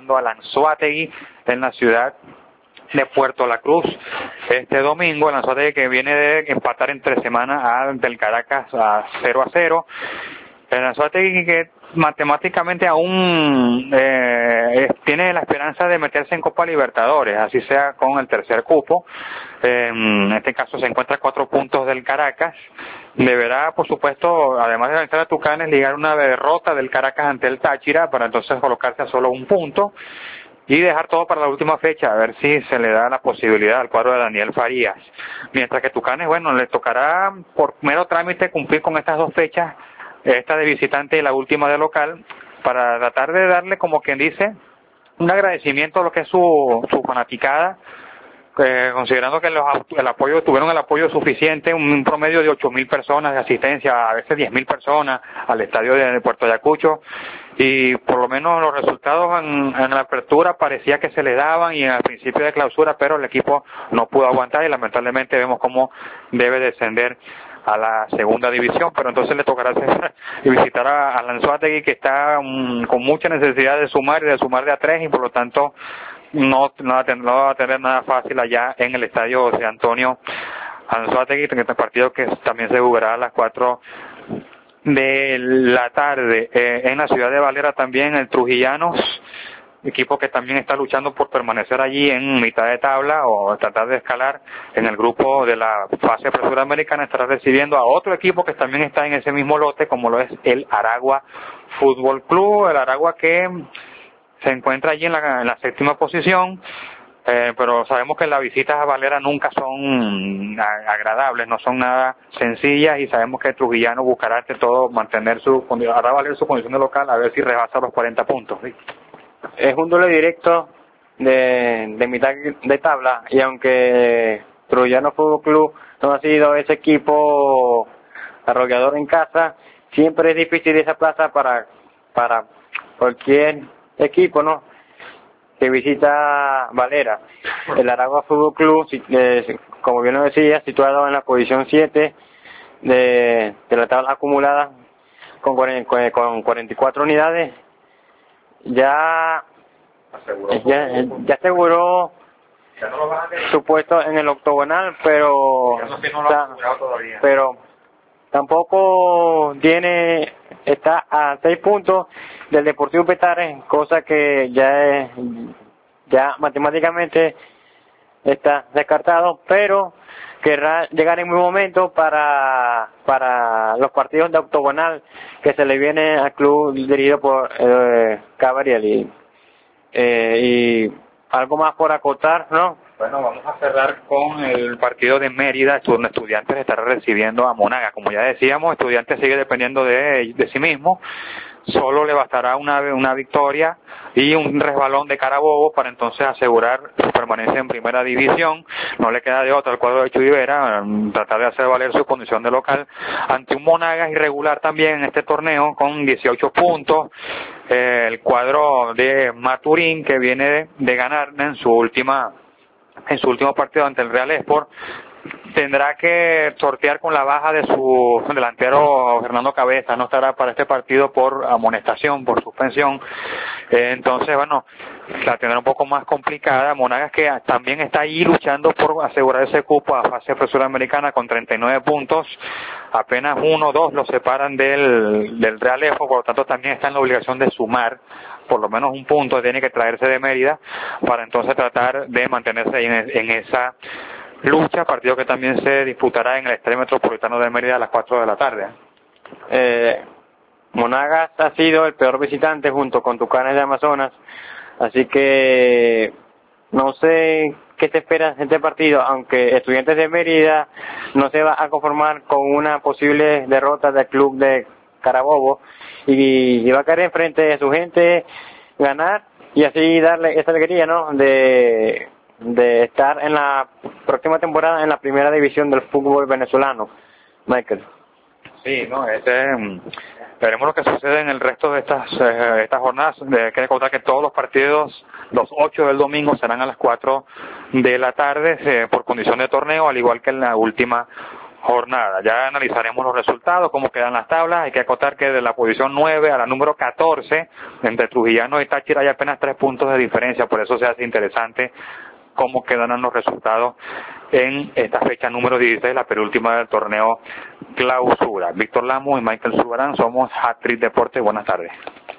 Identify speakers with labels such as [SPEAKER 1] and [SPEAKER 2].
[SPEAKER 1] visitando a Anzoátegui en la ciudad de Puerto La Cruz este domingo. El Anzoátegui que viene de empatar entre semana del Caracas a 0-0. El Anzoátegui que matemáticamente aún tiene la esperanza de meterse en Copa Libertadores, así sea con el tercer cupo. En este caso se encuentra a 4 puntos del Caracas. Deberá, por supuesto, además de vencer a Tucanes, ligar una derrota del Caracas ante el Táchira para entonces colocarse a solo 1 punto y dejar todo para la última fecha, a ver si se le da la posibilidad al cuadro de Daniel Farías. Mientras que Tucanes, bueno, le tocará por mero trámite cumplir con estas 2 fechas, esta de visitante y la última de local, para tratar de darle, como quien dice, un agradecimiento a lo que es su fanaticada, considerando que tuvieron el apoyo suficiente, un promedio de 8.000 personas de asistencia, a veces 10.000 personas al estadio de Puerto Ayacucho, y por lo menos los resultados en la apertura parecía que se le daban y al principio de clausura, pero el equipo no pudo aguantar y lamentablemente vemos cómo debe descender a la segunda división, pero entonces le tocará visitar a Anzoátegui, que está con mucha necesidad de sumar y de sumar de a 3, y por lo tanto no va a tener nada fácil allá en el estadio José Antonio Anzoátegui, en este partido que también se jugará a las 4 de la tarde. En la ciudad de Valera también el Trujillanos, equipo que también está luchando por permanecer allí en mitad de tabla o tratar de escalar en el grupo de la fase suramericana, estará recibiendo a otro equipo que también está en ese mismo lote, como lo es el Aragua Fútbol Club. El Aragua que se encuentra allí en la 7ª posición, pero sabemos que las visitas a Valera nunca son agradables, no son nada sencillas, y sabemos que el Trujillano buscará ante todo hará valer su condición de local, a ver si rebasa los 40 puntos. ¿Sí?
[SPEAKER 2] Es un duelo directo de mitad de tabla, y aunque Trujillano Fútbol Club no ha sido ese equipo arrollador en casa, siempre es difícil esa plaza para cualquier equipo, ¿no?, que visita Valera. El Aragua Fútbol Club, como bien lo decía, situado en la posición 7 de la tabla acumulada con 44 unidades, ya aseguró su puesto en el octogonal, pero tampoco está a 6 puntos del Deportivo Petare, cosa que ya matemáticamente está descartado, pero querrá llegar en un momento para los partidos de octogonal que se le viene al club dirigido por Cavariel. Y algo más por acotar, ¿no?
[SPEAKER 1] Bueno, vamos a cerrar con el partido de Mérida, donde Estudiantes estará recibiendo a Monagas. Como ya decíamos, Estudiantes sigue dependiendo de sí mismo. Solo le bastará una victoria y un resbalón de Carabobo para entonces asegurar su permanencia en primera división. No le queda de otra al cuadro de Chuivera tratar de hacer valer su condición de local ante un Monagas irregular también en este torneo con 18 puntos. El cuadro de Maturín, que viene de ganar en su último partido ante el Real Sport, tendrá que sortear con la baja de su delantero Fernando Cabeza. No estará para este partido por amonestación, por suspensión. Entonces, bueno, la tendrá un poco más complicada. Monagas, que también está ahí luchando por asegurar ese cupo a fase suramericana con 39 puntos. Apenas 1-2 lo separan del Real Esport, por lo tanto también está en la obligación de sumar por lo menos un punto, tiene que traerse de Mérida para entonces tratar de mantenerse en esa lucha, partido que también se disputará en el Estadio Metropolitano de Mérida a las 4 de la tarde.
[SPEAKER 2] Monagas ha sido el peor visitante junto con Tucanes de Amazonas, así que no sé qué te espera en este partido, aunque Estudiantes de Mérida no se va a conformar con una posible derrota del club de Carabobo y va a caer enfrente de su gente, ganar y así darle esa alegría, ¿no?, de estar en la próxima temporada en la primera división del fútbol venezolano. Michael.
[SPEAKER 1] Sí, no, veremos lo que sucede en el resto de estas jornadas. Hay que recordar que todos los partidos, los 8 del domingo, serán a las 4 de la tarde por condición de torneo, al igual que en la última jornada. Ya analizaremos los resultados, cómo quedan las tablas. Hay que acotar que de la posición 9 a la número 14, entre Trujillano y Táchira hay apenas 3 puntos de diferencia, por eso se hace interesante cómo quedarán los resultados en esta fecha número 16, la penúltima del torneo Clausura. Víctor Lamo y Michael Zubarán, somos Hat-Trick Deportes. Buenas tardes.